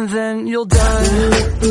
and then you'll die.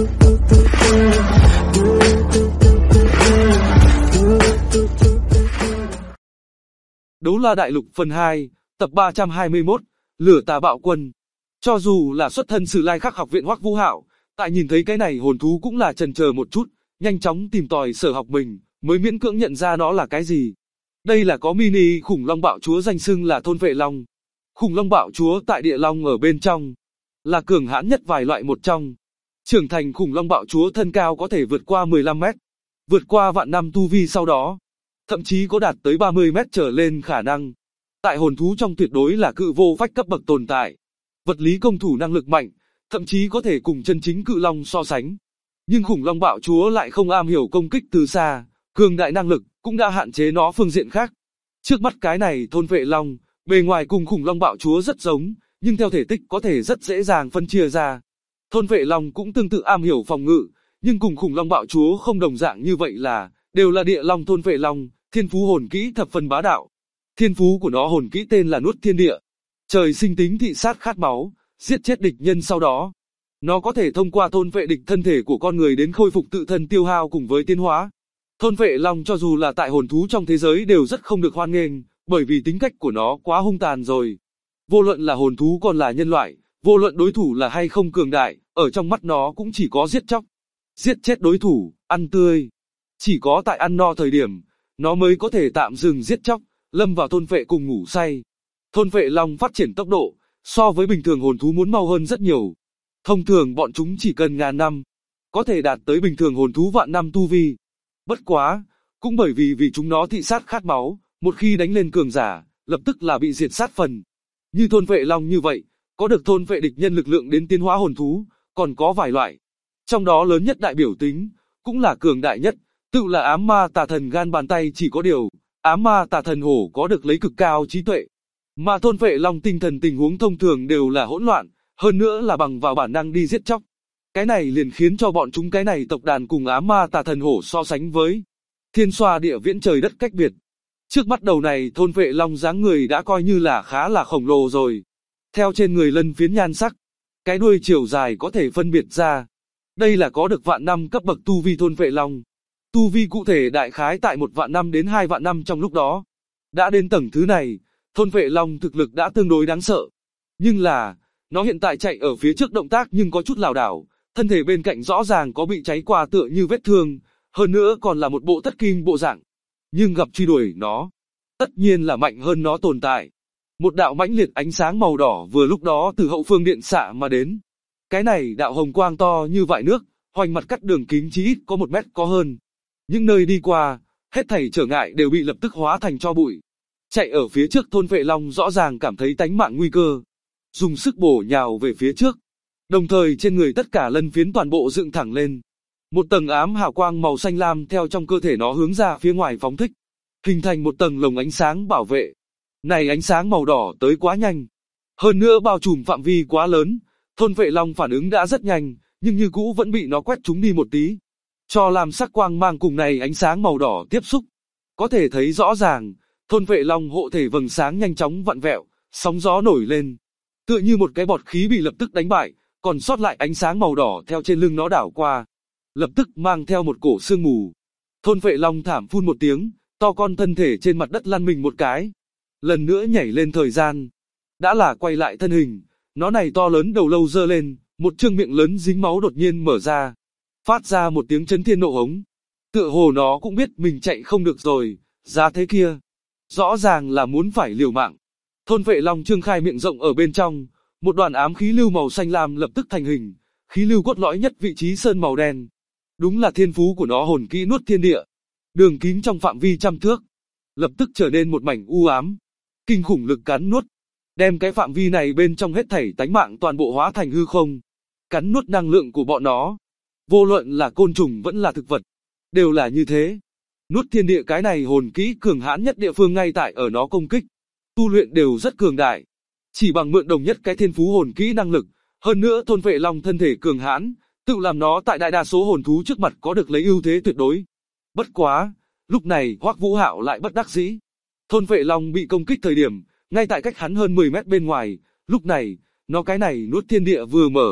Đấu La Đại Lục phần 2, tập 321, Lửa Tà Bạo Quân. Cho dù là xuất thân Sử Lai Khắc học viện Hoắc Vũ Hạo, tại nhìn thấy cái này hồn thú cũng là chần chờ một chút, nhanh chóng tìm tòi sở học mình, mới miễn cưỡng nhận ra nó là cái gì. Đây là có mini khủng long bạo chúa danh xưng là thôn vệ long. Khủng long bạo chúa tại địa long ở bên trong, là cường hãn nhất vài loại một trong. Trưởng thành khủng long bạo chúa thân cao có thể vượt qua 15 mét, vượt qua vạn năm tu vi sau đó, thậm chí có đạt tới 30 mét trở lên khả năng. Tại hồn thú trong tuyệt đối là cự vô phách cấp bậc tồn tại. Vật lý công thủ năng lực mạnh, thậm chí có thể cùng chân chính cự long so sánh. Nhưng khủng long bạo chúa lại không am hiểu công kích từ xa, cường đại năng lực cũng đã hạn chế nó phương diện khác. Trước mắt cái này thôn vệ long, bề ngoài cùng khủng long bạo chúa rất giống, nhưng theo thể tích có thể rất dễ dàng phân chia ra. Thôn vệ long cũng tương tự am hiểu phòng ngự, nhưng cùng khủng long bạo chúa không đồng dạng như vậy là, đều là địa long thôn vệ long, thiên phú hồn kỹ thập phần bá đạo. Thiên phú của nó hồn kỹ tên là Nuốt Thiên Địa. Trời sinh tính thị sát khát máu, giết chết địch nhân sau đó. Nó có thể thông qua thôn vệ địch thân thể của con người đến khôi phục tự thân tiêu hao cùng với tiến hóa. Thôn vệ long cho dù là tại hồn thú trong thế giới đều rất không được hoan nghênh, bởi vì tính cách của nó quá hung tàn rồi. Vô luận là hồn thú còn là nhân loại, vô luận đối thủ là hay không cường đại, ở trong mắt nó cũng chỉ có giết chóc. Giết chết đối thủ, ăn tươi. Chỉ có tại ăn no thời điểm, nó mới có thể tạm dừng giết chóc, lâm vào thôn vệ cùng ngủ say. Thôn vệ long phát triển tốc độ, so với bình thường hồn thú muốn mau hơn rất nhiều. Thông thường bọn chúng chỉ cần ngàn năm, có thể đạt tới bình thường hồn thú vạn năm tu vi. Bất quá, cũng bởi vì chúng nó thị sát khát máu, một khi đánh lên cường giả, lập tức là bị diệt sát phần. Như thôn vệ long như vậy, có được thôn vệ địch nhân lực lượng đến tiến hóa hồn thú, còn có vài loại. Trong đó lớn nhất đại biểu tính, cũng là cường đại nhất, tự là ám ma tà thần gan bàn tay chỉ có điều, ám ma tà thần hổ có được lấy cực cao trí tuệ. Mà thôn vệ long tinh thần tình huống thông thường đều là hỗn loạn, hơn nữa là bằng vào bản năng đi giết chóc. Cái này liền khiến cho bọn chúng cái này tộc đàn cùng ám ma tà thần hổ so sánh với thiên xoa địa viễn trời đất cách biệt. Trước mắt đầu này thôn vệ long dáng người đã coi như là khá là khổng lồ rồi. Theo trên người lân phiến nhan sắc, cái đuôi chiều dài có thể phân biệt ra. Đây là có được vạn năm cấp bậc tu vi thôn vệ long. Tu vi cụ thể đại khái tại 1 vạn năm đến 2 vạn năm trong lúc đó. Đã đến tầng thứ này, thôn vệ long thực lực đã tương đối đáng sợ. Nhưng là, nó hiện tại chạy ở phía trước động tác nhưng có chút lảo đảo, thân thể bên cạnh rõ ràng có bị cháy qua tựa như vết thương, hơn nữa còn là một bộ thất kinh bộ dạng. Nhưng gặp truy đuổi nó, tất nhiên là mạnh hơn nó tồn tại. Một đạo mãnh liệt ánh sáng màu đỏ vừa lúc đó từ hậu phương điện xạ mà đến. Cái này đạo hồng quang to như vại nước, hoành mặt cắt đường kính chí ít có 1 mét có hơn. Những nơi đi qua, hết thảy trở ngại đều bị lập tức hóa thành tro bụi. Chạy ở phía trước thôn vệ long rõ ràng cảm thấy tánh mạng nguy cơ, dùng sức bổ nhào về phía trước. Đồng thời trên người tất cả lân phiến toàn bộ dựng thẳng lên. Một tầng ám hào quang màu xanh lam theo trong cơ thể nó hướng ra phía ngoài phóng thích, hình thành một tầng lồng ánh sáng bảo vệ. Này ánh sáng màu đỏ tới quá nhanh, hơn nữa bao trùm phạm vi quá lớn, thôn vệ long phản ứng đã rất nhanh, nhưng như cũ vẫn bị nó quét trúng đi một tí. Cho làm sắc quang mang cùng này ánh sáng màu đỏ tiếp xúc, có thể thấy rõ ràng, thôn vệ long hộ thể vầng sáng nhanh chóng vặn vẹo, sóng gió nổi lên, tựa như một cái bọt khí bị lập tức đánh bại, còn sót lại ánh sáng màu đỏ theo trên lưng nó đảo qua, lập tức mang theo một cổ sương mù. Thôn vệ long thảm phun một tiếng, to con thân thể trên mặt đất lăn mình một cái, lần nữa nhảy lên thời gian, đã là quay lại thân hình, nó này to lớn đầu lâu giơ lên, một trương miệng lớn dính máu đột nhiên mở ra, phát ra một tiếng chấn thiên nộ hống. Tựa hồ nó cũng biết mình chạy không được rồi, ra thế kia, rõ ràng là muốn phải liều mạng. Thôn vệ long trương khai miệng rộng ở bên trong, một đoàn ám khí lưu màu xanh lam lập tức thành hình, khí lưu cốt lõi nhất vị trí sơn màu đen. Đúng là thiên phú của nó hồn kỹ Nuốt Thiên Địa. Đường kính trong phạm vi 100 thước, lập tức trở nên một mảnh u ám. Kinh khủng lực cắn nuốt, đem cái phạm vi này bên trong hết thảy tánh mạng toàn bộ hóa thành hư không. Cắn nuốt năng lượng của bọn nó, vô luận là côn trùng vẫn là thực vật, đều là như thế. Nuốt Thiên Địa cái này hồn kỹ cường hãn nhất địa phương ngay tại ở nó công kích, tu luyện đều rất cường đại. Chỉ bằng mượn đồng nhất cái thiên phú hồn kỹ năng lực, hơn nữa thôn vệ long thân thể cường hãn, tự làm nó tại đại đa số hồn thú trước mặt có được lấy ưu thế tuyệt đối. Bất quá, lúc này Hoắc Vũ Hạo lại bất đắc dĩ. Thôn vệ long bị công kích thời điểm, ngay tại cách hắn hơn 10 mét bên ngoài, lúc này, nó cái này Nuốt Thiên Địa vừa mở,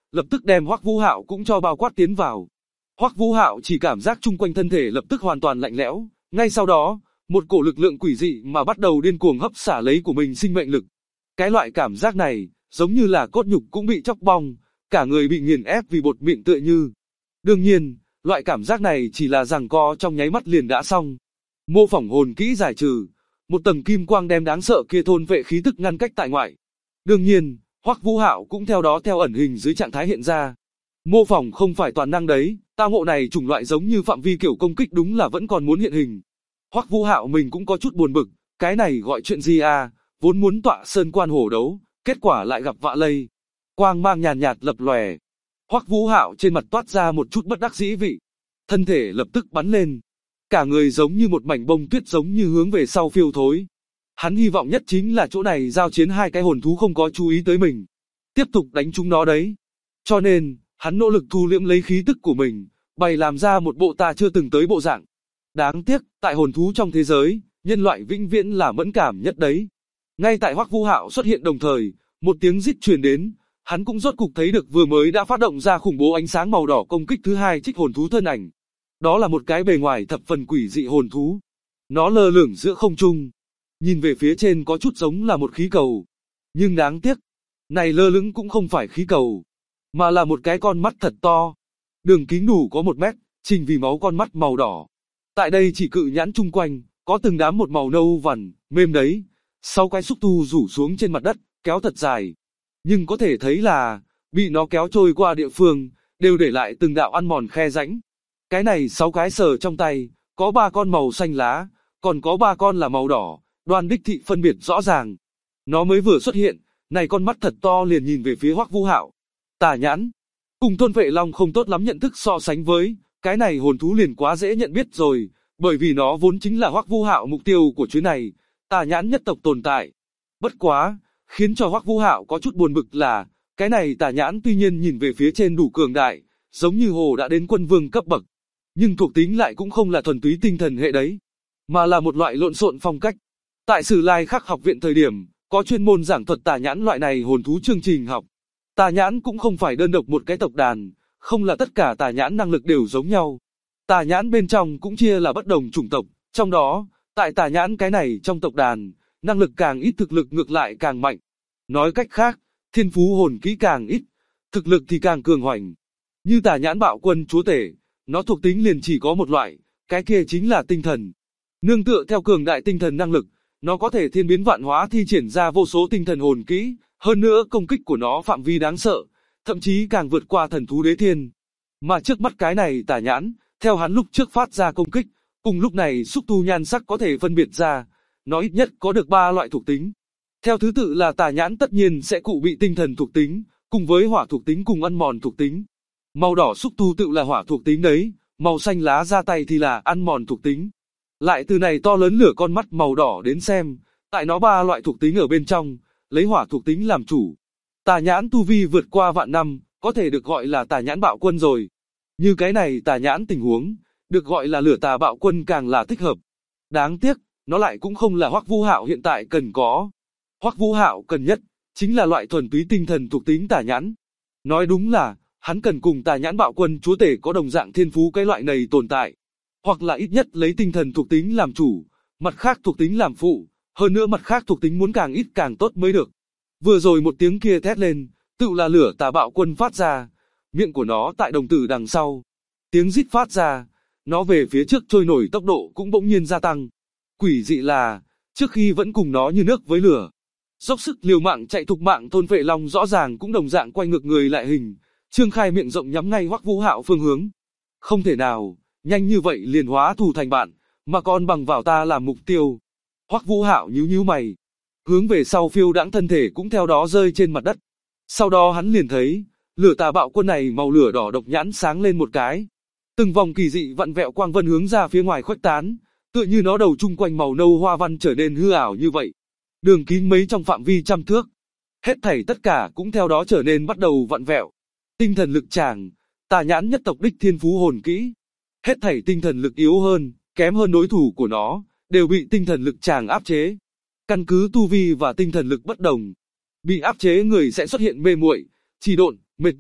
lập tức đem Hoắc Vũ Hạo cũng cho bao quát tiến vào. Hoắc Vũ Hạo chỉ cảm giác chung quanh thân thể lập tức hoàn toàn lạnh lẽo, ngay sau đó, một cổ lực lượng quỷ dị mà bắt đầu điên cuồng hấp xả lấy của mình sinh mệnh lực. Cái loại cảm giác này, giống như là cốt nhục cũng bị chóc bong, cả người bị nghiền ép vì bột mịn tựa như. Đương nhiên, loại cảm giác này chỉ là giằng co trong nháy mắt liền đã xong. Mô phỏng hồn kỹ giải trừ, một tầng kim quang đem đáng sợ kia thôn vệ khí tức ngăn cách tại ngoại. Đương nhiên, Hoắc Vũ Hạo cũng theo đó theo ẩn hình dưới trạng thái hiện ra. Mô phỏng không phải toàn năng đấy, tao ngộ này chủng loại giống như phạm vi kiểu công kích đúng là vẫn còn muốn hiện hình. Hoắc Vũ Hạo mình cũng có chút buồn bực, cái này gọi chuyện gì à, vốn muốn tọa sơn quan hổ đấu, kết quả lại gặp vạ lây. Quang mang nhàn nhạt lập lòe. Hoắc Vũ Hạo trên mặt toát ra một chút bất đắc dĩ vị. Thân thể lập tức bắn lên. Cả người giống như một mảnh bông tuyết giống như hướng về sau phiêu thối. Hắn hy vọng nhất chính là chỗ này giao chiến hai cái hồn thú không có chú ý tới mình. Tiếp tục đánh chúng nó đấy. Cho nên, hắn nỗ lực thu liễm lấy khí tức của mình, bày làm ra một bộ ta chưa từng tới bộ dạng. Đáng tiếc, tại hồn thú trong thế giới, nhân loại vĩnh viễn là mẫn cảm nhất đấy. Ngay tại Hoắc Vũ Hạo xuất hiện đồng thời, một tiếng rít truyền đến, hắn cũng rốt cục thấy được vừa mới đã phát động ra khủng bố ánh sáng màu đỏ công kích thứ hai trích hồn thú thân ảnh. Đó là một cái bề ngoài thập phần quỷ dị hồn thú. Nó lơ lửng giữa không trung, nhìn về phía trên có chút giống là một khí cầu. Nhưng đáng tiếc, này lơ lửng cũng không phải khí cầu, mà là một cái con mắt thật to. Đường kính đủ có 1 mét, trình vì máu con mắt màu đỏ. Tại đây chỉ cự nhãn chung quanh, có từng đám một màu nâu vằn, mềm đấy. 6 cái xúc tu rủ xuống trên mặt đất, kéo thật dài. Nhưng có thể thấy là, bị nó kéo trôi qua địa phương, đều để lại từng đạo ăn mòn khe rãnh. Cái này 6 cái sờ trong tay, có 3 con màu xanh lá, còn có 3 con là màu đỏ, Đoan đích thị phân biệt rõ ràng. Nó mới vừa xuất hiện, này con mắt thật to liền nhìn về phía Hoắc Vũ Hạo. Tà nhãn, cùng Thôn Vệ Long không tốt lắm nhận thức so sánh với, cái này hồn thú liền quá dễ nhận biết rồi, bởi vì nó vốn chính là Hoắc Vũ Hạo mục tiêu của chuyến này, tà nhãn nhất tộc tồn tại. Bất quá, khiến cho Hoắc Vũ Hạo có chút buồn bực là, cái này tà nhãn tuy nhiên nhìn về phía trên đủ cường đại, giống như hồ đã đến quân vương cấp bậc, nhưng thuộc tính lại cũng không là thuần túy tinh thần hệ đấy, mà là một loại lộn xộn phong cách. Tại Sử Lai Khắc học viện thời điểm, có chuyên môn giảng thuật tà nhãn loại này hồn thú chương trình học. Tà nhãn cũng không phải đơn độc một cái tộc đàn, không là tất cả tà nhãn năng lực đều giống nhau. Tà nhãn bên trong cũng chia là bất đồng chủng tộc, trong đó, tại tà nhãn cái này trong tộc đàn, năng lực càng ít thực lực ngược lại càng mạnh. Nói cách khác, thiên phú hồn kỹ càng ít, thực lực thì càng cường hoành. Như tà nhãn bạo quân chúa tể, nó thuộc tính liền chỉ có một loại, cái kia chính là tinh thần. Nương tựa theo cường đại tinh thần năng lực, nó có thể thiên biến vạn hóa thi triển ra vô số tinh thần hồn kỹ, hơn nữa công kích của nó phạm vi đáng sợ, thậm chí càng vượt qua thần thú đế thiên. Mà trước mắt cái này tà nhãn, theo hắn lúc trước phát ra công kích, cùng lúc này xúc tu nhan sắc có thể phân biệt ra, nó ít nhất có được 3 loại thuộc tính. Theo thứ tự là tà nhãn tất nhiên sẽ cụ bị tinh thần thuộc tính, cùng với hỏa thuộc tính cùng ăn mòn thuộc tính. Màu đỏ xúc tu tự là hỏa thuộc tính đấy, màu xanh lá ra tay thì là ăn mòn thuộc tính. Lại từ này to lớn lửa con mắt màu đỏ đến xem, tại nó 3 loại thuộc tính ở bên trong, lấy hỏa thuộc tính làm chủ. Tà nhãn tu vi vượt qua vạn năm, có thể được gọi là tà nhãn bạo quân rồi. Như cái này tà nhãn tình huống, được gọi là lửa tà bạo quân càng là thích hợp. Đáng tiếc, nó lại cũng không là Hoắc Vũ Hạo hiện tại cần có. Hoắc Vũ Hạo cần nhất, chính là loại thuần túy tinh thần thuộc tính tà nhãn. Nói đúng là, hắn cần cùng tà nhãn bạo quân chúa tể có đồng dạng thiên phú cái loại này tồn tại. Hoặc là ít nhất lấy tinh thần thuộc tính làm chủ, mặt khác thuộc tính làm phụ, hơn nữa mặt khác thuộc tính muốn càng ít càng tốt mới được. Vừa rồi một tiếng kia thét lên, tự là lửa tà bạo quân phát ra, miệng của nó tại đồng tử đằng sau. Tiếng rít phát ra, nó về phía trước trôi nổi tốc độ cũng bỗng nhiên gia tăng. Quỷ dị là, trước khi vẫn cùng nó như nước với lửa, dốc sức liều mạng chạy thục mạng Thôn Vệ Long rõ ràng cũng đồng dạng quay ngược người lại hình, trương khai miệng rộng nhắm ngay Hoắc Vũ Hạo phương hướng. Không thể nào, nhanh như vậy liền hóa thù thành bạn, mà còn bằng vào ta làm mục tiêu. Hoắc Vũ Hạo nhíu nhíu mày, hướng về sau phiêu đãng thân thể cũng theo đó rơi trên mặt đất. Sau đó hắn liền thấy, lửa tà bạo quân này màu lửa đỏ độc nhãn sáng lên một cái. Từng vòng kỳ dị vặn vẹo quang vân hướng ra phía ngoài khuếch tán, tựa như nó đầu chung quanh màu nâu hoa văn trở nên hư ảo như vậy. Đường kính mấy trong phạm vi trăm thước. Hết thảy tất cả cũng theo đó trở nên bắt đầu vặn vẹo. Tinh thần lực tràng, tà nhãn nhất tộc đích thiên phú hồn kỹ. Hết thảy tinh thần lực yếu hơn, kém hơn đối thủ của nó, đều bị tinh thần lực tràng áp chế. Căn cứ tu vi và tinh thần lực bất đồng, bị áp chế người sẽ xuất hiện mê muội, trì độn, mệt mỏi,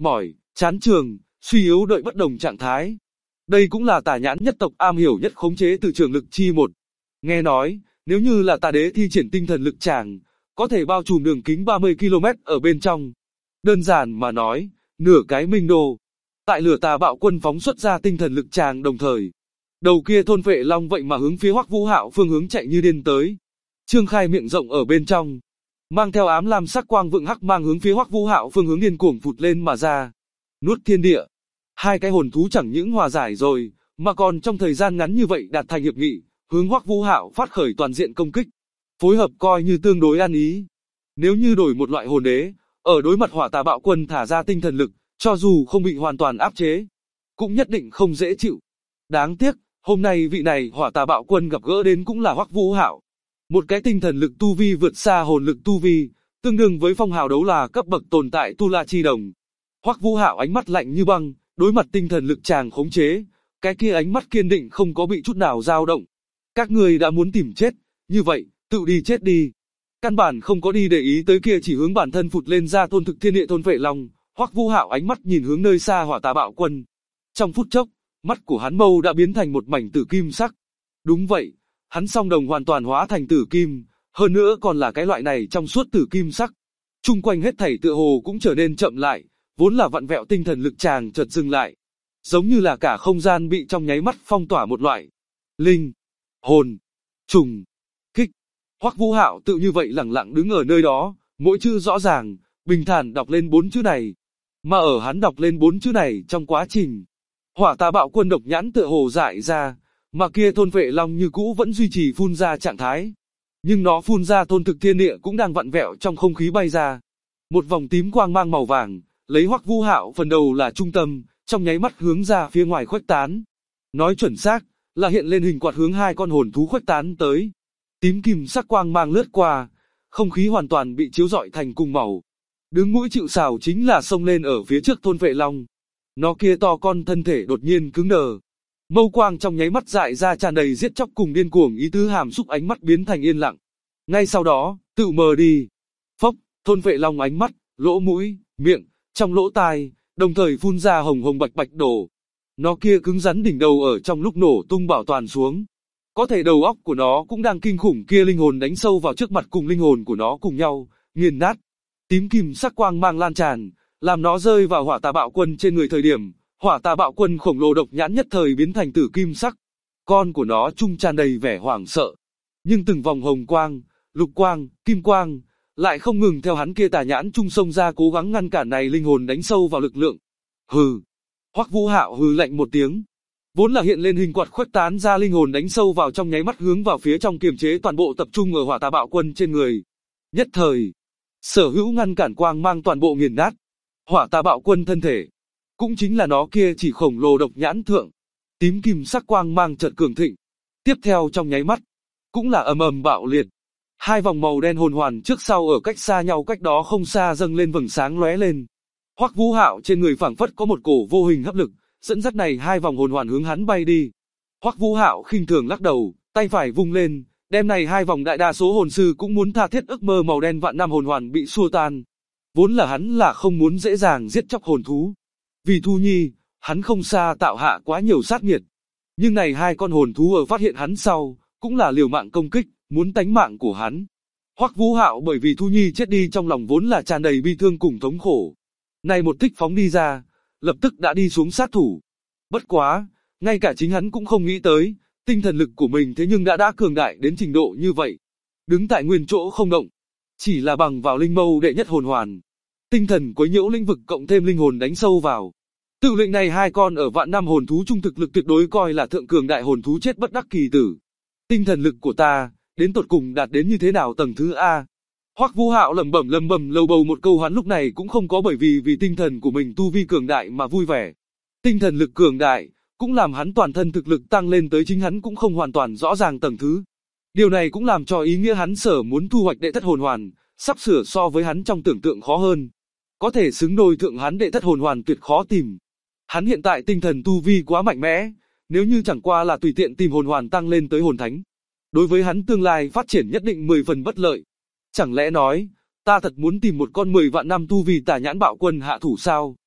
chán trường, suy yếu đợi bất đồng trạng thái. Đây cũng là tà nhãn nhất tộc am hiểu nhất khống chế từ trường lực chi một. Nghe nói, nếu như là tà đế thi triển tinh thần lực tràng, có thể bao trùm đường kính 30 km ở bên trong. Đơn giản mà nói, nửa cái minh đô. Tại lửa tà bạo quân phóng xuất ra tinh thần lực tràng đồng thời. Đầu kia thôn vệ long vậy mà hướng phía Hoắc Vũ Hạo phương hướng chạy như điên tới. Trương khai miệng rộng ở bên trong, mang theo ám lam sắc quang vượng hắc mang hướng phía Hoắc Vũ Hạo phương hướng điên cuồng phụt lên mà ra. Nuốt thiên địa. Hai cái hồn thú chẳng những hòa giải rồi, mà còn trong thời gian ngắn như vậy đạt thành hiệp nghị, hướng Hoắc Vũ Hạo phát khởi toàn diện công kích. Phối hợp coi như tương đối ăn ý. Nếu như đổi một loại hồn đế, ở đối mặt hỏa tà bạo quân thả ra tinh thần lực, cho dù không bị hoàn toàn áp chế, cũng nhất định không dễ chịu. Đáng tiếc, hôm nay vị này hỏa tà bạo quân gặp gỡ đến cũng là Hoắc Vũ Hạo. Một cái tinh thần lực tu vi vượt xa hồn lực tu vi, tương đương với phong hào đấu là cấp bậc tồn tại tu la chi đồng. Hoắc Vũ Hạo ánh mắt lạnh như băng, đối mặt tinh thần lực chàng khống chế, cái kia ánh mắt kiên định không có bị chút nào dao động. Các ngươi đã muốn tìm chết, như vậy, tự đi chết đi. Căn bản không có đi để ý tới kia chỉ hướng bản thân phụt lên ra thôn thực thiên địa thôn vệ long, Hoắc Vũ Hạo ánh mắt nhìn hướng nơi xa hỏa tà bạo quân. Trong phút chốc, mắt của hắn mâu đã biến thành một mảnh tử kim sắc. Đúng vậy, hắn song đồng hoàn toàn hóa thành tử kim, hơn nữa còn là cái loại này trong suốt tử kim sắc. Chung quanh hết thảy tựa hồ cũng trở nên chậm lại, vốn là vặn vẹo tinh thần lực chàng chợt dừng lại, giống như là cả không gian bị trong nháy mắt phong tỏa một loại. Linh, hồn, trùng, kích. Hoắc Vũ Hạo tự như vậy lẳng lặng đứng ở nơi đó, mỗi chữ rõ ràng, bình thản đọc lên 4 chữ này. Mà ở hắn đọc lên 4 chữ này trong quá trình, hỏa tà bạo quân độc nhãn tựa hồ dại ra, mà kia thôn vệ long như cũ vẫn duy trì phun ra trạng thái. Nhưng nó phun ra thôn thực thiên địa cũng đang vặn vẹo trong không khí bay ra. Một vòng tím quang mang màu vàng, lấy Hoắc Vũ Hạo phần đầu là trung tâm, trong nháy mắt hướng ra phía ngoài khuếch tán. Nói chuẩn xác, là hiện lên hình quạt hướng hai con hồn thú khuếch tán tới. Tím kim sắc quang mang lướt qua, không khí hoàn toàn bị chiếu rọi thành cùng màu. Đứng mũi chịu sào chính là xông lên ở phía trước thôn vệ long. Nó kia to con thân thể đột nhiên cứng đờ. Mâu quang trong nháy mắt dại ra tràn đầy giết chóc cùng điên cuồng ý tứ hàm xúc ánh mắt biến thành yên lặng. Ngay sau đó, tự mờ đi. Phốc, thôn vệ long ánh mắt, lỗ mũi, miệng, trong lỗ tai, đồng thời phun ra hồng hồng bạch bạch đổ. Nó kia cứng rắn đỉnh đầu ở trong lúc nổ tung bảo toàn xuống. Có thể đầu óc của nó cũng đang kinh khủng kia linh hồn đánh sâu vào trước mặt cùng linh hồn của nó cùng nhau, nghiền nát. Tím kim sắc quang mang lan tràn, làm nó rơi vào hỏa tà bạo quân trên người thời điểm, hỏa tà bạo quân khổng lồ độc nhãn nhất thời biến thành tử kim sắc. Con của nó trung tràn đầy vẻ hoảng sợ. Nhưng từng vòng hồng quang, lục quang, kim quang, lại không ngừng theo hắn kia tà nhãn trung xông ra cố gắng ngăn cản này linh hồn đánh sâu vào lực lượng. Hừ. Hoắc Vũ Hạo hừ lạnh một tiếng. Vốn là hiện lên hình quạt khuếch tán ra linh hồn đánh sâu vào trong nháy mắt hướng vào phía trong kiềm chế toàn bộ tập trung ở hỏa tà bạo quân trên người. Nhất thời, sở hữu ngăn cản quang mang toàn bộ nghiền nát. Hỏa tà bạo quân thân thể, cũng chính là nó kia chỉ khổng lồ độc nhãn thượng. Tím kim sắc quang mang chợt cường thịnh. Tiếp theo trong nháy mắt, cũng là ầm ầm bạo liệt. Hai vòng màu đen hồn hoàn trước sau ở cách xa nhau cách đó không xa dâng lên vầng sáng lóe lên. Hoắc Vũ Hạo trên người phảng phất có một cổ vô hình hấp lực, dẫn dắt này hai vòng hồn hoàn hướng hắn bay đi. Hoắc Vũ Hạo khinh thường lắc đầu, tay phải vung lên, đem này hai vòng đại đa số hồn sư cũng muốn tha thiết ước mơ màu đen vạn năm hồn hoàn bị xua tan. Vốn là hắn là không muốn dễ dàng giết chóc hồn thú. Vì Thu Nhi, hắn không xa tạo hạ quá nhiều sát nghiệt. Nhưng này hai con hồn thú ở phát hiện hắn sau, cũng là liều mạng công kích, muốn tánh mạng của hắn. Hoắc Vũ Hạo bởi vì Thu Nhi chết đi trong lòng vốn là tràn đầy bi thương cùng thống khổ. Này một thích phóng đi ra, lập tức đã đi xuống sát thủ. Bất quá, ngay cả chính hắn cũng không nghĩ tới, tinh thần lực của mình thế nhưng đã cường đại đến trình độ như vậy. Đứng tại nguyên chỗ không động, chỉ là bằng vào linh mâu đệ nhất hồn hoàn. Tinh thần quấy nhiễu lĩnh vực cộng thêm linh hồn đánh sâu vào. Tự lệnh này hai con ở vạn năm hồn thú trung thực lực tuyệt đối coi là thượng cường đại hồn thú chết bất đắc kỳ tử. Tinh thần lực của ta, đến tột cùng đạt đến như thế nào tầng thứ A? Hoắc Vũ Hạo lẩm bẩm lầu bầu một câu, hắn lúc này cũng không có bởi vì tinh thần của mình tu vi cường đại mà vui vẻ. Tinh thần lực cường đại, cũng làm hắn toàn thân thực lực tăng lên tới chính hắn cũng không hoàn toàn rõ ràng tầng thứ. Điều này cũng làm cho ý nghĩa hắn sở muốn thu hoạch đệ thất hồn hoàn, sắp sửa so với hắn trong tưởng tượng khó hơn. Có thể xứng đôi thượng hắn đệ thất hồn hoàn tuyệt khó tìm. Hắn hiện tại tinh thần tu vi quá mạnh mẽ, nếu như chẳng qua là tùy tiện tìm hồn hoàn tăng lên tới hồn thánh, đối với hắn tương lai phát triển nhất định 10 phần bất lợi. Chẳng lẽ nói, ta thật muốn tìm một con 10 vạn năm tu vi tà nhãn bạo quân hạ thủ sao?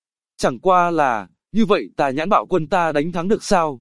Chẳng qua là, như vậy Tà Nhãn Bạo Quân ta đánh thắng được sao?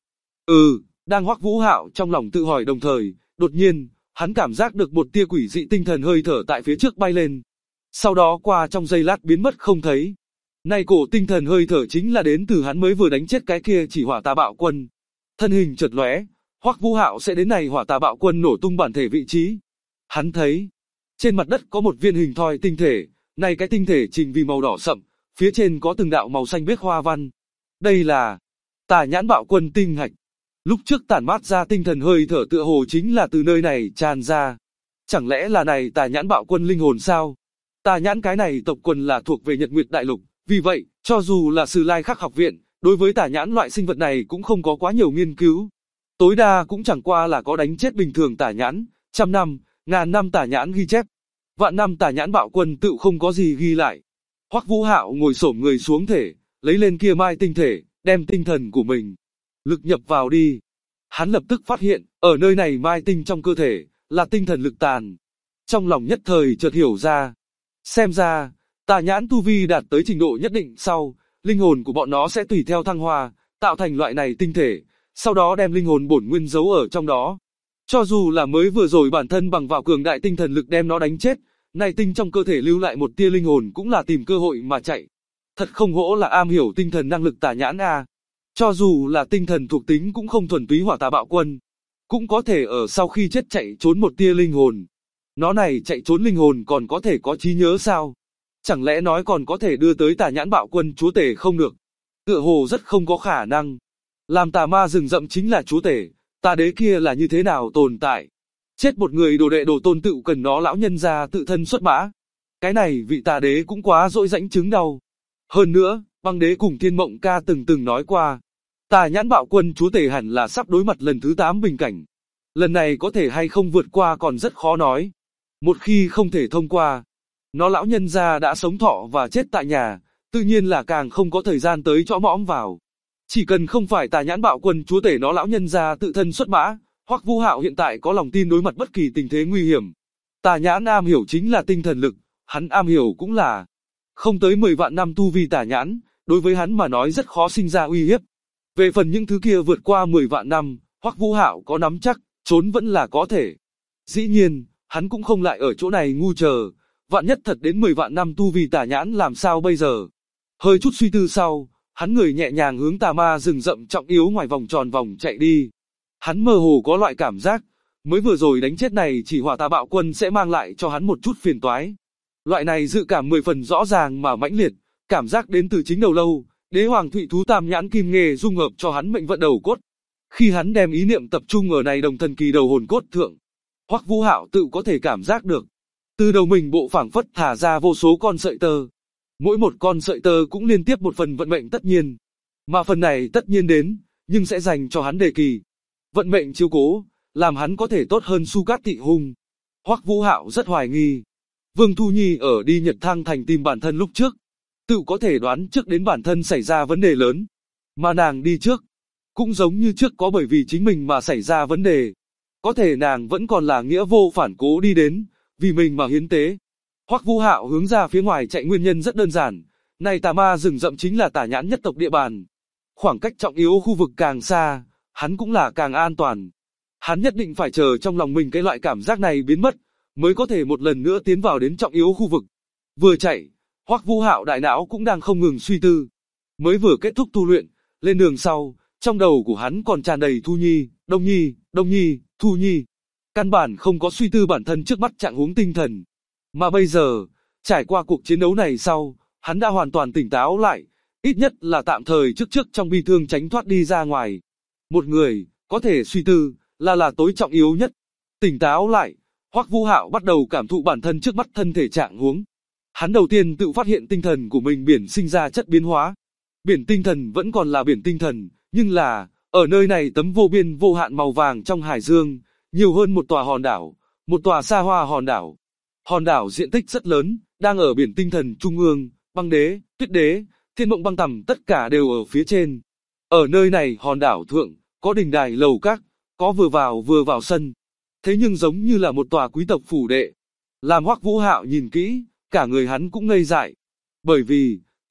Đang Hoắc Vũ Hạo trong lòng tự hỏi đồng thời, đột nhiên, hắn cảm giác được một tia quỷ dị tinh thần hơi thở tại phía trước bay lên. Sau đó qua trong giây lát biến mất không thấy. Này cổ tinh thần hơi thở chính là đến từ hắn mới vừa đánh chết cái kia Chỉ Hỏa Tà Bạo Quân. Thân hình chợt lóe, Hoắc Vũ Hạo sẽ đến này Hỏa Tà Bạo Quân nổ tung bản thể vị trí. Hắn thấy, trên mặt đất có một viên hình thoi tinh thể, này cái tinh thể trình vì màu đỏ sậm, phía trên có từng đạo màu xanh biếc hoa văn. Đây là Tà Nhãn Bạo Quân tinh hạch. Lúc trước tản mát ra tinh thần hơi thở tựa hồ chính là từ nơi này tràn ra. Chẳng lẽ là này Tà Nhãn Bạo Quân linh hồn sao? Tà Nhãn cái này tộc quần là thuộc về Nhật Nguyệt Đại Lục, vì vậy, cho dù là Sử Lai Khắc học viện, đối với Tà Nhãn loại sinh vật này cũng không có quá nhiều nghiên cứu. Tối đa cũng chẳng qua là có đánh chết bình thường Tà Nhãn, trăm năm, ngàn năm Tà Nhãn ghi chép. Vạn năm Tà Nhãn Bạo Quân tự không có gì ghi lại. Hoắc Vũ Hạo ngồi xổm người xuống thể, lấy lên kia mai tinh thể, đem tinh thần của mình lực nhập vào đi. Hắn lập tức phát hiện, ở nơi này mai tinh trong cơ thể, là tinh thần lực tàn. Trong lòng nhất thời chợt hiểu ra. Xem ra, Tà Nhãn tu vi đạt tới trình độ nhất định sau, linh hồn của bọn nó sẽ tùy theo thăng hoa, tạo thành loại này tinh thể, sau đó đem linh hồn bổn nguyên giấu ở trong đó. Cho dù là mới vừa rồi bản thân bằng vào cường đại tinh thần lực đem nó đánh chết, này tinh trong cơ thể lưu lại một tia linh hồn cũng là tìm cơ hội mà chạy. Thật không hổ là am hiểu tinh thần năng lực Tà Nhãn a. Cho dù là tinh thần thuộc tính cũng không thuần túy Hỏa Tà Bạo Quân, cũng có thể ở sau khi chết chạy trốn một tia linh hồn. Nó này chạy trốn linh hồn còn có thể có trí nhớ sao? Chẳng lẽ nói còn có thể đưa tới Tà Nhãn Bạo Quân chúa tể không được? Tựa hồ rất không có khả năng. Làm tà ma rừng rậm chính là chúa tể, tà đế kia là như thế nào tồn tại? Chết một người đồ đệ đồ tôn tự cần nó lão nhân ra tự thân xuất mã. Cái này vị tà đế cũng quá dỗi dãnh chứng đau. Hơn nữa, Băng Đế cùng Thiên Mộng Ca từng nói qua, Tà Nhãn Bạo Quân chúa tể hẳn là sắp đối mặt lần thứ 8 bình cảnh. Lần này có thể hay không vượt qua còn rất khó nói. Một khi không thể thông qua, nó lão nhân gia đã sống thọ và chết tại nhà, tự nhiên là càng không có thời gian tới chõ mõm vào. Chỉ cần không phải Tà Nhãn Bạo Quân chúa tể nó lão nhân gia tự thân xuất mã, Hoắc Vũ Hạo hiện tại có lòng tin đối mặt bất kỳ tình thế nguy hiểm. Tà Nhãn am hiểu chính là tinh thần lực, hắn am hiểu cũng là không tới 10 vạn năm tu vi Tà Nhãn, đối với hắn mà nói rất khó sinh ra uy hiếp. Về phần những thứ kia vượt qua 10 vạn năm, Hoắc Vũ Hạo có nắm chắc, trốn vẫn là có thể. Dĩ nhiên, hắn cũng không lại ở chỗ này ngu chờ, vạn nhất thật đến 10 vạn năm tu vi Tà Nhãn làm sao bây giờ. Hơi chút suy tư sau, hắn người nhẹ nhàng hướng tà ma rừng rậm trọng yếu ngoài vòng tròn vòng chạy đi. Hắn mơ hồ có loại cảm giác, mới vừa rồi đánh chết này Chỉ Hỏa Tà Bạo Quân sẽ mang lại cho hắn một chút phiền toái. Loại này dự cảm 10 phần rõ ràng mà mãnh liệt, cảm giác đến từ chính đầu lâu, Đế Hoàng Thụy Thú Tam Nhãn Kim Nghê dung hợp cho hắn mệnh vận đầu cốt. Khi hắn đem ý niệm tập trung ở này đồng thần kỳ đầu hồn cốt thượng, Hoắc Vũ Hạo tự có thể cảm giác được, từ đầu mình bộ phảng phất thả ra vô số con sợi tơ. Mỗi một con sợi tơ cũng liên tiếp một phần vận mệnh tất nhiên, mà phần này tất nhiên đến, nhưng sẽ dành cho hắn đề kỳ. Vận mệnh chiếu cố, làm hắn có thể tốt hơn Su Cát Thị Hung. Hoắc Vũ Hạo rất hoài nghi, Vương Thu Nhi ở đi Nhật Thang Thành tìm bản thân lúc trước, tự có thể đoán trước đến bản thân xảy ra vấn đề lớn, mà nàng đi trước, cũng giống như trước có bởi vì chính mình mà xảy ra vấn đề. Có thể nàng vẫn còn là nghĩa vô phản cố đi đến, vì mình mà hiến tế. Hoắc Vũ Hạo hướng ra phía ngoài chạy nguyên nhân rất đơn giản, này tà ma rừng rậm chính là Tà Nhãn nhất tộc địa bàn. Khoảng cách trọng yếu khu vực càng xa, hắn cũng là càng an toàn. Hắn nhất định phải chờ trong lòng mình cái loại cảm giác này biến mất, mới có thể một lần nữa tiến vào đến trọng yếu khu vực. Vừa chạy, Hoắc Vũ Hạo đại não cũng đang không ngừng suy tư. Mới vừa kết thúc tu luyện, lên đường sau, trong đầu của hắn còn tràn đầy Thu Nhi, Đông Nhi, Đông Nhi, Thu Nhi. Căn bản không có suy tư bản thân trước mắt trạng huống tinh thần. Mà bây giờ, trải qua cuộc chiến đấu này sau, hắn đã hoàn toàn tỉnh táo lại, ít nhất là tạm thời trước trong bi thương tránh thoát đi ra ngoài. Một người, có thể suy tư, là tối trọng yếu nhất. Tỉnh táo lại, Hoắc Vũ Hạo bắt đầu cảm thụ bản thân trước mắt thân thể trạng huống. Hắn đầu tiên tự phát hiện tinh thần của mình biển sinh ra chất biến hóa. Biển tinh thần vẫn còn là biển tinh thần, nhưng là, ở nơi này tấm vô biên vô hạn màu vàng trong hải dương, nhiều hơn một tòa hòn đảo, một tòa xa hoa hòn đảo. Hòn đảo diện tích rất lớn, đang ở biển tinh thần trung ương, Băng Đế, Tuyết Đế, Thiên Mộng Băng Tầm tất cả đều ở phía trên. Ở nơi này hòn đảo thượng, có đình đài lầu các, có vừa vào sân. Thế nhưng giống như là một tòa quý tộc phủ đệ. Làm Hoắc Vũ Hạo nhìn kỹ, cả người hắn cũng ngây dại. Bởi vì,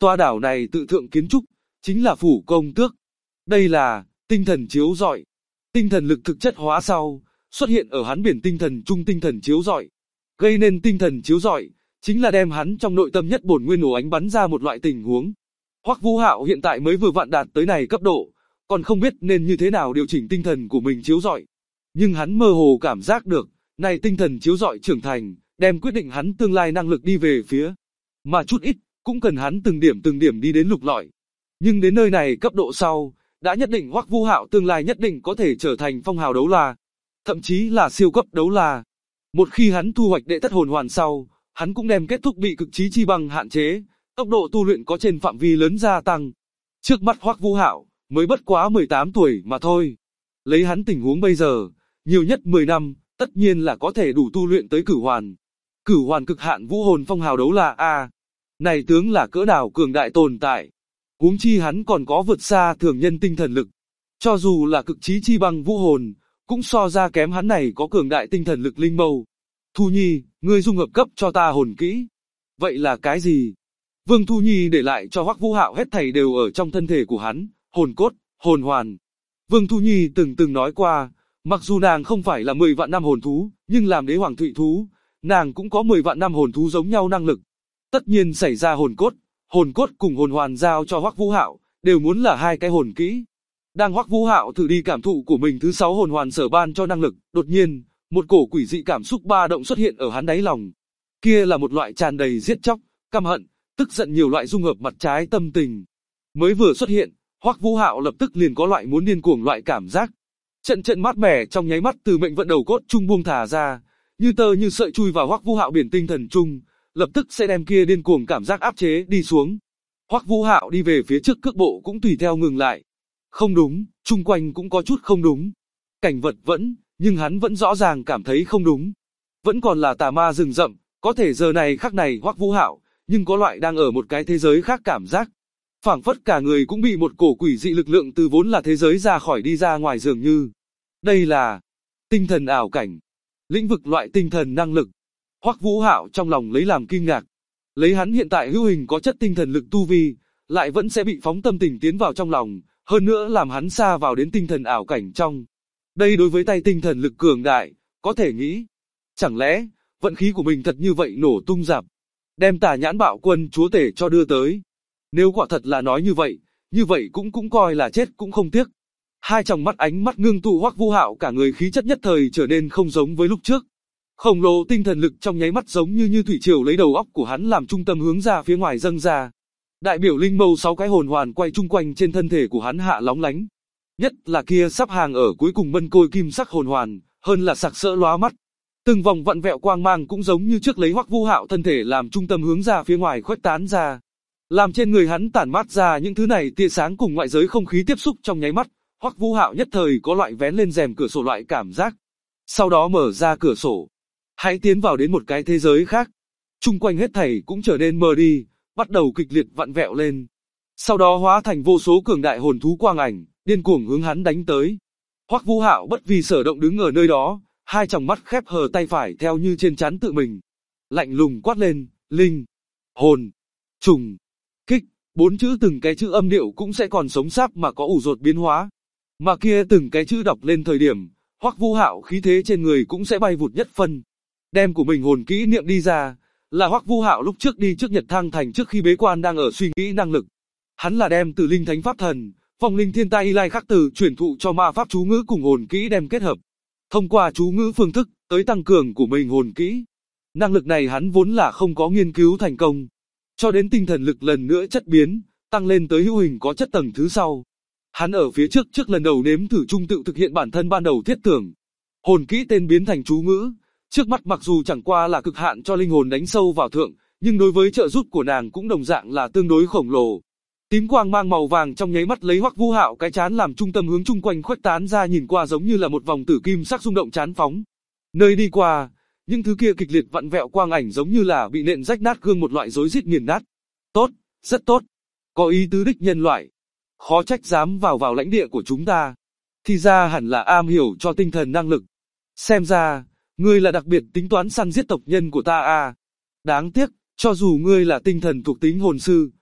Tòa đảo này tự thượng kiến trúc, chính là phủ công tước. Đây là tinh thần chiếu rọi. Tinh thần lực thực chất hóa sau, xuất hiện ở hắn biển tinh thần trung tinh thần chiếu rọi. Gây nên tinh thần chiếu rọi, chính là đem hắn trong nội tâm nhất bổn nguyên ổ ánh bắn ra một loại tình huống. Hoắc Vũ Hạo hiện tại mới vừa vặn đạt tới này cấp độ, còn không biết nên như thế nào điều chỉnh tinh thần của mình chiếu rọi. Nhưng hắn mơ hồ cảm giác được, này tinh thần chiếu rọi trưởng thành, đem quyết định hắn tương lai năng lực đi về phía. Mà chút ít, cũng cần hắn từng điểm đi đến lục lọi. Nhưng đến nơi này cấp độ sau, đã nhất định Hoắc Vũ Hạo tương lai nhất định có thể trở thành phong hào đấu la, thậm chí là siêu cấp đấu la. Một khi hắn thu hoạch đệ thất hồn hoàn sau, hắn cũng đem kết thúc bị cực trí chi băng hạn chế, tốc độ tu luyện có trên phạm vi lớn gia tăng. Trước mắt Hoắc Vũ Hạo mới bất quá 18 tuổi mà thôi. Lấy hắn tình huống bây giờ, nhiều nhất 10 năm, tất nhiên là có thể đủ tu luyện tới cửu hoàn. Cửu hoàn cực hạn vũ hồn phong hào đấu la a. Này tướng là cỡ nào cường đại tồn tại. Huống chi hắn còn có vượt xa thường nhân tinh thần lực. Cho dù là cực trí chi băng vũ hồn, cũng so ra kém hắn này có cường đại tinh thần lực linh mâu. Thu Nhi, ngươi dung hợp cấp cho ta hồn kỹ. Vậy là cái gì? Vương Thu Nhi để lại cho Hoắc Vũ Hạo hết thảy đều ở trong thân thể của hắn, hồn cốt, hồn hoàn. Vương Thu Nhi từng nói qua, mặc dù nàng không phải là 10 vạn năm hồn thú, nhưng làm đế hoàng thụy thú, nàng cũng có 10 vạn năm hồn thú giống nhau năng lực. Tất nhiên xảy ra hồn cốt cùng hồn hoàn giao cho Hoắc Vũ Hạo, đều muốn là hai cái hồn kỹ. Đang Hoắc Vũ Hạo thử đi cảm thụ của mình thứ 6 hồn hoàn sở ban cho năng lực, đột nhiên, một cổ quỷ dị cảm xúc ba động xuất hiện ở hắn đáy lòng. Kia là một loại tràn đầy giết chóc, căm hận, tức giận nhiều loại dung hợp mặt trái tâm tình. Mới vừa xuất hiện, Hoắc Vũ Hạo lập tức liền có loại muốn điên cuồng loại cảm giác. Trận mát mẻ trong nháy mắt từ mệnh vận đầu cốt trung buông thả ra, như tơ như sợi chui vào Hoắc Vũ Hạo biển tinh thần trung, lập tức sẽ đem kia điên cuồng cảm giác áp chế đi xuống. Hoắc Vũ Hạo đi về phía trước cước bộ cũng tùy theo ngừng lại. Không đúng, chung quanh cũng có chút không đúng. Cảnh vật vẫn, nhưng hắn vẫn rõ ràng cảm thấy không đúng. Vẫn còn là tà ma rừng rậm, có thể giờ này khắc này Hoắc Vũ Hạo, nhưng có loại đang ở một cái thế giới khác cảm giác. Phảng phất cả người cũng bị một cổ quỷ dị lực lượng từ vốn là thế giới ra khỏi đi ra ngoài dường như. Đây là tinh thần ảo cảnh, lĩnh vực loại tinh thần năng lực. Hoắc Vũ Hạo trong lòng lấy làm kinh ngạc. Lấy hắn hiện tại hữu hình có chất tinh thần lực tu vi, lại vẫn sẽ bị phóng tâm tình tiến vào trong lòng, hơn nữa làm hắn xa vào đến tinh thần ảo cảnh trong. Đây đối với tay tinh thần lực cường đại, có thể nghĩ, chẳng lẽ vận khí của mình thật như vậy nổ tung rạp, đem Tà Nhãn Bạo Quân chúa tể cho đưa tới. Nếu quả thật là nói như vậy cũng coi là chết cũng không tiếc. Hai tròng mắt ánh mắt ngưng tụ Hoắc Vũ Hạo cả người khí chất nhất thời trở nên không giống với lúc trước. Khổng lồ tinh thần lực trong nháy mắt giống như thủy triều lấy đầu óc của hắn làm trung tâm hướng ra phía ngoài dâng ra. Đại biểu linh mâu 6 cái hồn hoàn quay chung quanh trên thân thể của hắn hạ lóng lánh. Nhất là kia sắp hàng ở cuối cùng mân côi kim sắc hồn hoàn, hơn là sặc sỡ lóa mắt. Từng vòng vặn vẹo quang mang cũng giống như trước lấy Hoắc Vũ Hạo thân thể làm trung tâm hướng ra phía ngoài khuếch tán ra. Làm trên người hắn tản mát ra những thứ này tia sáng cùng ngoại giới không khí tiếp xúc trong nháy mắt, Hoắc Vũ Hạo nhất thời có loại vén lên rèm cửa sổ loại cảm giác. Sau đó mở ra cửa sổ, hãy tiến vào đến một cái thế giới khác. Chung quanh hết thảy cũng trở nên mờ đi, bắt đầu kịch liệt vặn vẹo lên. Sau đó hóa thành vô số cường đại hồn thú quang ảnh, điên cuồng hướng hắn đánh tới. Hoắc Vũ Hạo bất vì sở động đứng ở nơi đó, hai tròng mắt khép hờ tay phải theo như trên trán tự mình. Lạnh lùng quát lên, linh, hồn, trùng, kích, 4 chữ từng cái chữ âm điệu cũng sẽ còn sống sáp mà có ủ rột biến hóa. Mà kia từng cái chữ đọc lên thời điểm, Hoắc Vũ Hạo khí thế trên người cũng sẽ bay vụt nhất phân. Đem của mình hồn kỹ niệm đi ra, là Hoắc Vũ Hạo lúc trước đi trước Nhật Thăng Thành trước khi bế quan đang ở suy nghĩ năng lực. Hắn là đem từ linh thánh pháp thần, vong linh thiên tai y lai khắc từ truyền thụ cho ma pháp chú ngữ cùng hồn kỹ đem kết hợp. Thông qua chú ngữ phương thức, tới tăng cường của mình hồn kỹ. Năng lực này hắn vốn là không có nghiên cứu thành công. Cho đến tinh thần lực lần nữa chất biến, tăng lên tới hữu hình có chất tầng thứ sau. Hắn ở phía trước lần đầu nếm thử trung tự thực hiện bản thân ban đầu thiết tưởng. Hồn kỹ tên biến thành chú ngữ. Trước mắt mặc dù chẳng qua là cực hạn cho linh hồn đánh sâu vào thượng, nhưng đối với trợ giúp của nàng cũng đồng dạng là tương đối khổng lồ. Tím quang mang màu vàng trong nháy mắt lấy Hoắc Vũ Hạo cái chán làm trung tâm hướng chung quanh khuếch tán ra, nhìn qua giống như là một vòng tử kim sắc rung động chán phóng. Nơi đi qua, những thứ kia kịch liệt vặn vẹo quang ảnh giống như là bị nện rách nát gương một loại rối rít nghiền nát. Tốt, rất tốt. Có ý tứ đích nhân loại. Khó trách dám vào lãnh địa của chúng ta. Thì ra hẳn là am hiểu cho tinh thần năng lực. Xem ra, ngươi là đặc biệt tính toán săn giết tộc nhân của ta à. Đáng tiếc, cho dù ngươi là tinh thần thuộc tính hồn sư,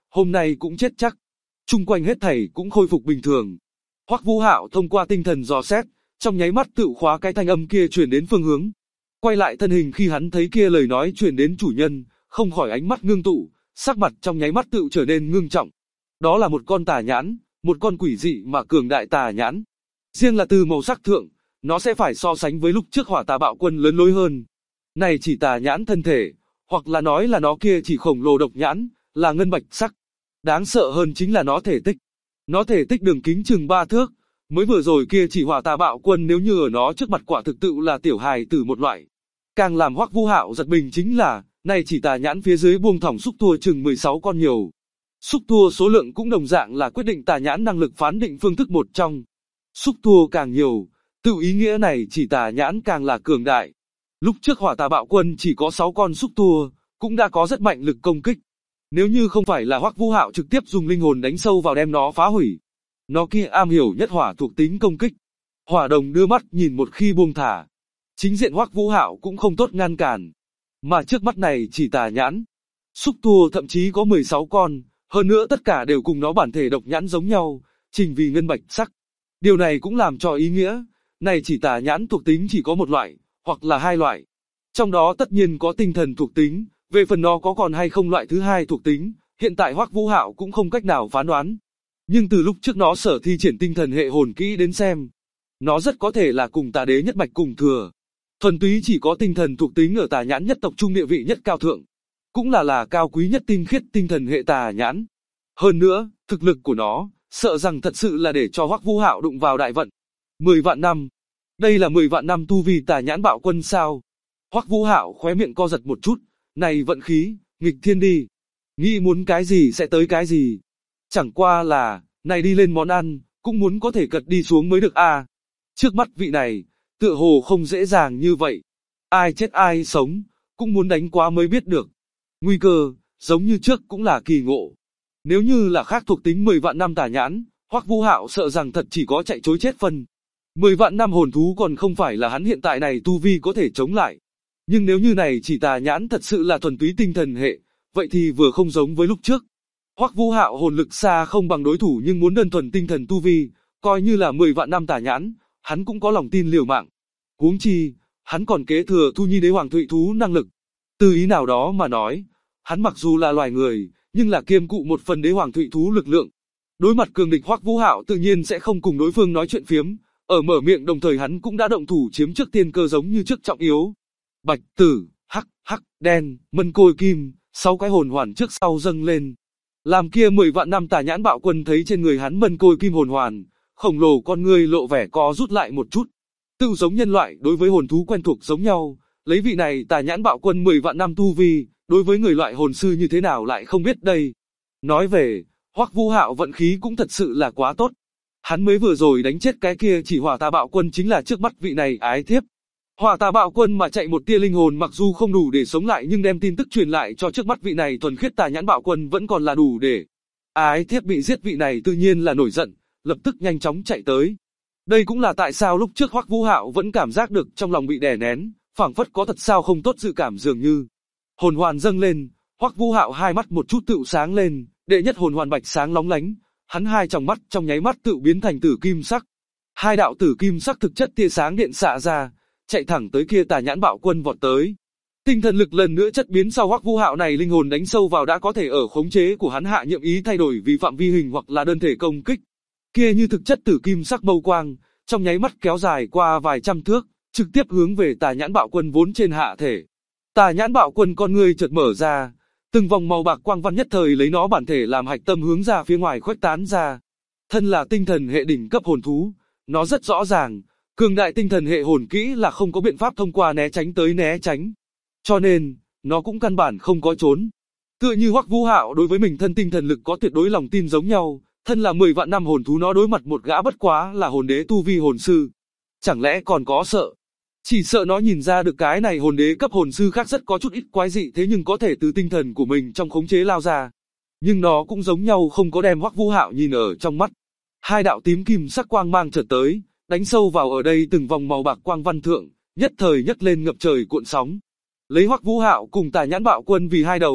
hôm nay cũng chết chắc. Chung quanh hết thảy cũng khôi phục bình thường. Hoắc Vũ Hạo thông qua tinh thần dò xét, trong nháy mắt tự khóa cái thanh âm kia truyền đến phương hướng. Quay lại thân hình khi hắn thấy kia lời nói truyền đến chủ nhân, không khỏi ánh mắt ngưng tụ, sắc mặt trong nháy mắt tự trở nên ngưng trọng. Đó là một con tà nhãn, một con quỷ dị mà cường đại tà nhãn. Riêng là từ màu sắc thượng, nó sẽ phải so sánh với lúc trước Hỏa Tà Bạo Quân lớn lối hơn. Này chỉ tà nhãn thân thể, hoặc là nói là nó kia chỉ khổng lồ độc nhãn, là ngân bạch sắc. Đáng sợ hơn chính là nó thể tích. Nó thể tích đường kính chừng 3 thước, mới vừa rồi kia chỉ Hỏa Tà Bạo Quân nếu như ở nó trước mặt quả thực tự là tiểu hài tử một loại. Càng làm Hoắc Vũ Hạo giật mình chính là, này chỉ tà nhãn phía dưới buông thỏng xúc tua chừng 16 con nhiều. Xúc tua số lượng cũng đồng dạng là quyết định tà nhãn năng lực phán định phương thức một trong. Xúc tua càng nhiều, tự ý nghĩa này chỉ tà nhãn càng là cường đại. Lúc trước Hỏa Tà Bạo Quân chỉ có 6 con xúc tua, cũng đã có rất mạnh lực công kích. Nếu như không phải là Hoắc Vũ Hạo trực tiếp dùng linh hồn đánh sâu vào đem nó phá hủy. Nó kia am hiểu nhất hỏa thuộc tính công kích. Hỏa Đồng đưa mắt nhìn một khi buông thả. Chính diện Hoắc Vũ Hạo cũng không tốt ngăn cản. Mà trước mắt này chỉ tà nhãn. Xúc tua thậm chí có 16 con, hơn nữa tất cả đều cùng nó bản thể độc nhãn giống nhau, trình vì ngân bạch sắc. Điều này cũng làm cho ý nghĩa, này chỉ tà nhãn thuộc tính chỉ có một loại, hoặc là hai loại. Trong đó tất nhiên có tinh thần thuộc tính, về phần nó có còn hay không loại thứ hai thuộc tính, hiện tại Hoắc Vũ Hạo cũng không cách nào phán đoán. Nhưng từ lúc trước nó sở thi triển tinh thần hệ hồn kỹ đến xem, nó rất có thể là cùng tà đế nhất mạch cùng thừa. Thuần túy chỉ có tinh thần thuộc tính ở tà nhãn nhất tộc trung địa vị nhất cao thượng, cũng là cao quý nhất tinh khiết tinh thần hệ tà nhãn. Hơn nữa, thực lực của nó, sợ rằng thật sự là để cho Hoắc Vũ Hạo đụng vào đại vận. 10 vạn năm. Đây là 10 vạn năm tu vi tà nhãn bạo quân sao? Hoắc Vũ Hạo khóe miệng co giật một chút, này vận khí, nghịch thiên đi. Nghĩ muốn cái gì sẽ tới cái gì. Chẳng qua là, này đi lên món ăn, cũng muốn có thể cật đi xuống mới được à. Trước mắt vị này, tựa hồ không dễ dàng như vậy. Ai chết ai sống, cũng muốn đánh quá mới biết được. Nguy cơ, giống như trước cũng là kỳ ngộ. Nếu như là khác thuộc tính 10 vạn năm tà nhãn, Hoắc Vũ Hạo sợ rằng thật chỉ có chạy chối chết phân. 10 vạn năm hồn thú còn không phải là hắn hiện tại này tu vi có thể chống lại. Nhưng nếu như này chỉ tà nhãn thật sự là thuần túy tinh thần hệ, vậy thì vừa không giống với lúc trước. Hoắc Vũ Hạo hồn lực xa không bằng đối thủ nhưng muốn đơn thuần tinh thần tu vi, coi như là 10 vạn năm tà nhãn, hắn cũng có lòng tin liều mạng. Huống chi, hắn còn kế thừa Thu Nhi đế hoàng thụy thú năng lực. Từ ý nào đó mà nói, hắn mặc dù là loài người, nhưng là kiêm cụ một phần đế hoàng thụy thú lực lượng. Đối mặt cường địch Hoắc Vũ Hạo tự nhiên sẽ không cùng đối phương nói chuyện phiếm, ở mở miệng đồng thời hắn cũng đã động thủ chiếm trước tiên cơ giống như trước trọng yếu. Bạch, tử, hắc, hắc, đen, mân côi kim, 6 cái hồn hoàn trước sau dâng lên. Làm kia 10 vạn năm tà nhãn bạo quân thấy trên người hắn mân côi kim hồn hoàn, khổng lồ con ngươi lộ vẻ co rút lại một chút. Tự giống nhân loại đối với hồn thú quen thuộc giống nhau, lấy vị này tà nhãn bạo quân 10 vạn năm tu vi, đối với người loại hồn sư như thế nào lại không biết đây. Nói về, Hoắc Vũ Hạo vận khí cũng thật sự là quá tốt. Hắn mới vừa rồi đánh chết cái kia chỉ Hỏa Tà Bạo Quân chính là trước mắt vị này ái thiếp. Hỏa Tà Bạo Quân mà chạy một tia linh hồn mặc dù không đủ để sống lại nhưng đem tin tức truyền lại cho trước mắt vị này thuần khiết tà nhãn bạo quân vẫn còn là đủ để. Ái thiếp bị giết vị này tự nhiên là nổi giận, lập tức nhanh chóng chạy tới. Đây cũng là tại sao lúc trước Hoắc Vũ Hạo vẫn cảm giác được trong lòng bị đè nén, phảng phất có thật sao không tốt dự cảm dường như. Hồn hoàn dâng lên, Hoắc Vũ Hạo hai mắt một chút tự sáng lên, đệ nhất hồn hoàn bạch sáng lóng lánh, hắn hai tròng mắt trong nháy mắt tự biến thành tử kim sắc. Hai đạo tử kim sắc thực chất tia sáng điện xạ ra, chạy thẳng tới kia tà nhãn bạo quân vọt tới. Tinh thần lực lần nữa chất biến sau Hoắc Vũ Hạo này linh hồn đánh sâu vào đã có thể ở khống chế của hắn hạ nhiệm ý thay đổi vì phạm vi hình hoặc là đơn thể công kích. Kia như thực chất tử kim sắc mâu quang, trong nháy mắt kéo dài qua vài trăm thước, trực tiếp hướng về tà nhãn bạo quân vốn trên hạ thể. Tà nhãn bạo quân con ngươi chợt mở ra, từng vòng màu bạc quang văn nhất thời lấy nó bản thể làm hạch tâm hướng ra phía ngoài khuếch tán ra. Thân là tinh thần hệ đỉnh cấp hồn thú, nó rất rõ ràng, cường đại tinh thần hệ hồn kỹ là không có biện pháp thông qua né tránh tới né tránh. Cho nên, nó cũng căn bản không có trốn. Tựa như Hoắc Vũ Hạo đối với mình thân tinh thần lực có tuyệt đối lòng tin giống nhau, thân là 10 vạn năm hồn thú nó đối mặt một gã bất quá là hồn đế tu vi hồn sư. Chẳng lẽ còn có sợ? Chỉ sợ nó nhìn ra được cái này hồn đế cấp hồn sư khác rất có chút ít quái dị thế nhưng có thể từ tinh thần của mình trong khống chế lao ra. Nhưng nó cũng giống nhau không có đem Hoắc Vũ Hạo nhìn ở trong mắt. Hai đạo tím kim sắc quang mang chợt tới, đánh sâu vào ở đây từng vòng màu bạc quang văn thượng, nhất thời nhấc lên ngập trời cuộn sóng. Lấy Hoắc Vũ Hạo cùng tà nhãn bạo quân vì hai đầu,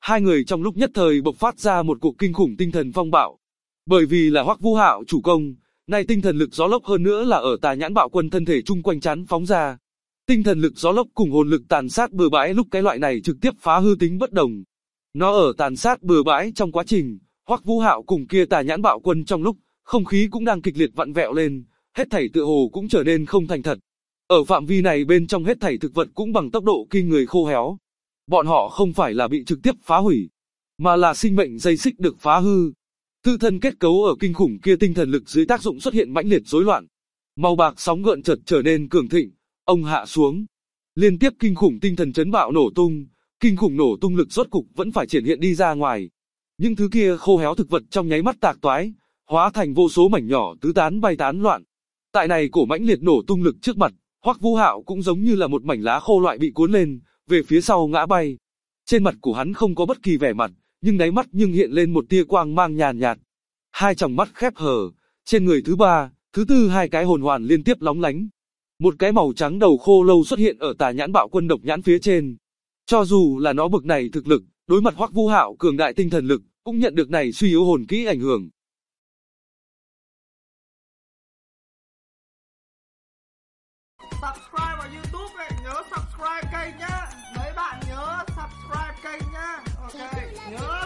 Hai người trong lúc nhất thời bộc phát ra một cuộc kinh khủng tinh thần phong bạo. Bởi vì là Hoắc Vũ Hạo chủ công, nay tinh thần lực gió lốc hơn nữa là ở Tà Nhãn Bạo Quân thân thể chung quanh chán phóng ra. Tinh thần lực gió lốc cùng hồn lực tàn sát bừa bãi lúc cái loại này trực tiếp phá hư tính bất đồng. Nó ở tàn sát bừa bãi trong quá trình, Hoắc Vũ Hạo cùng kia Tà Nhãn Bạo Quân trong lúc, không khí cũng đang kịch liệt vặn vẹo lên, hết thảy tựa hồ cũng trở nên không thành thật. Ở phạm vi này bên trong hết thảy thực vật cũng bằng tốc độ kinh người khô héo. Bọn họ không phải là bị trực tiếp phá hủy, mà là sinh mệnh dây xích được phá hư. Tự thân kết cấu ở kinh khủng kia tinh thần lực dưới tác dụng xuất hiện mãnh liệt rối loạn. Màu bạc sóng gợn chợt trở nên cường thịnh, ông hạ xuống. Liên tiếp kinh khủng tinh thần chấn bạo nổ tung, kinh khủng nổ tung lực rốt cục vẫn phải triển hiện đi ra ngoài. Những thứ kia khô héo thực vật trong nháy mắt tạc toái, hóa thành vô số mảnh nhỏ tứ tán bay tán loạn. Tại này cổ mãnh liệt nổ tung lực trước mặt, Hoắc Vũ Hạo cũng giống như là một mảnh lá khô loại bị cuốn lên, về phía sau ngã bay. Trên mặt của hắn không có bất kỳ vẻ mặt, nhưng đáy mắt nhưng hiện lên một tia quang mang nhàn nhạt. Hai tròng mắt khép hờ, trên người thứ ba, thứ tư hai cái hồn hoàn liên tiếp lóng lánh. Một cái màu trắng đầu khô lâu xuất hiện ở Tà Nhãn Bạo Quân độc nhãn phía trên. Cho dù là nó bực này thực lực, đối mặt Hoắc Vũ Hạo cường đại tinh thần lực, cũng nhận được này suy yếu hồn kỹ ảnh hưởng. Subscribe vào YouTube này, nhớ subscribe kênh nhá. Mấy bạn nhớ subscribe kênh nhá. Ok, nhớ.